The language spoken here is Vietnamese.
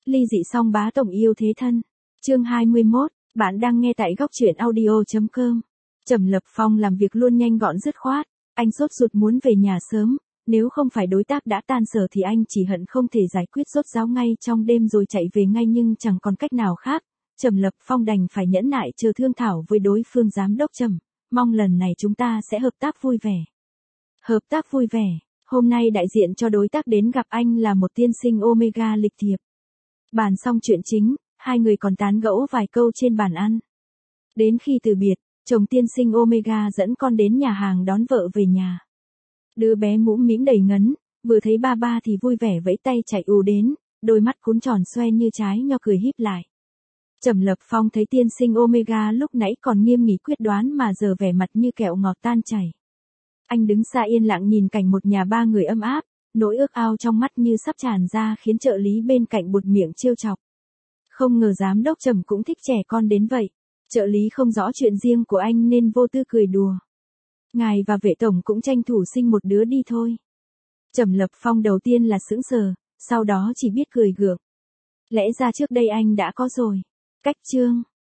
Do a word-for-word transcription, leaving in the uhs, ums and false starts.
Ly dị song bá tổng yêu thế thân. Chương hai mươi mốt, bạn đang nghe tại góc truyện audio chấm com. Trầm Lập Phong làm việc luôn nhanh gọn dứt khoát, anh sốt ruột muốn về nhà sớm, nếu không phải đối tác đã tan sở thì anh chỉ hận không thể giải quyết rốt ráo ngay trong đêm rồi chạy về ngay, nhưng chẳng còn cách nào khác. Trầm Lập Phong đành phải nhẫn nại chờ thương thảo với đối phương. Giám đốc Trầm, mong lần này chúng ta sẽ hợp tác vui vẻ. Hợp tác vui vẻ, hôm nay đại diện cho đối tác đến gặp anh là một tiên sinh Omega lịch thiệp. Bàn xong chuyện chính, hai người còn tán gẫu vài câu trên bàn ăn. Đến khi từ biệt, chồng tiên sinh Omega dẫn con đến nhà hàng đón vợ về nhà. Đứa bé mũm mĩm đầy ngấn, vừa thấy ba ba thì vui vẻ vẫy tay chạy ù đến, đôi mắt cún tròn xoe như trái nho cười híp lại. Trầm Lập Phong thấy tiên sinh Omega lúc nãy còn nghiêm nghị quyết đoán mà giờ vẻ mặt như kẹo ngọt tan chảy. Anh đứng xa yên lặng nhìn cảnh một nhà ba người ấm áp, nỗi ước ao trong mắt như sắp tràn ra khiến trợ lý bên cạnh buột miệng trêu chọc. Không ngờ giám đốc Trầm cũng thích trẻ con đến vậy. Trợ lý không rõ chuyện riêng của anh nên vô tư cười đùa. Ngài và vệ tổng cũng tranh thủ sinh một đứa đi thôi. Trầm Lập Phong đầu tiên là sững sờ, sau đó chỉ biết cười gượng. Lẽ ra trước đây anh đã có rồi. Cách chương.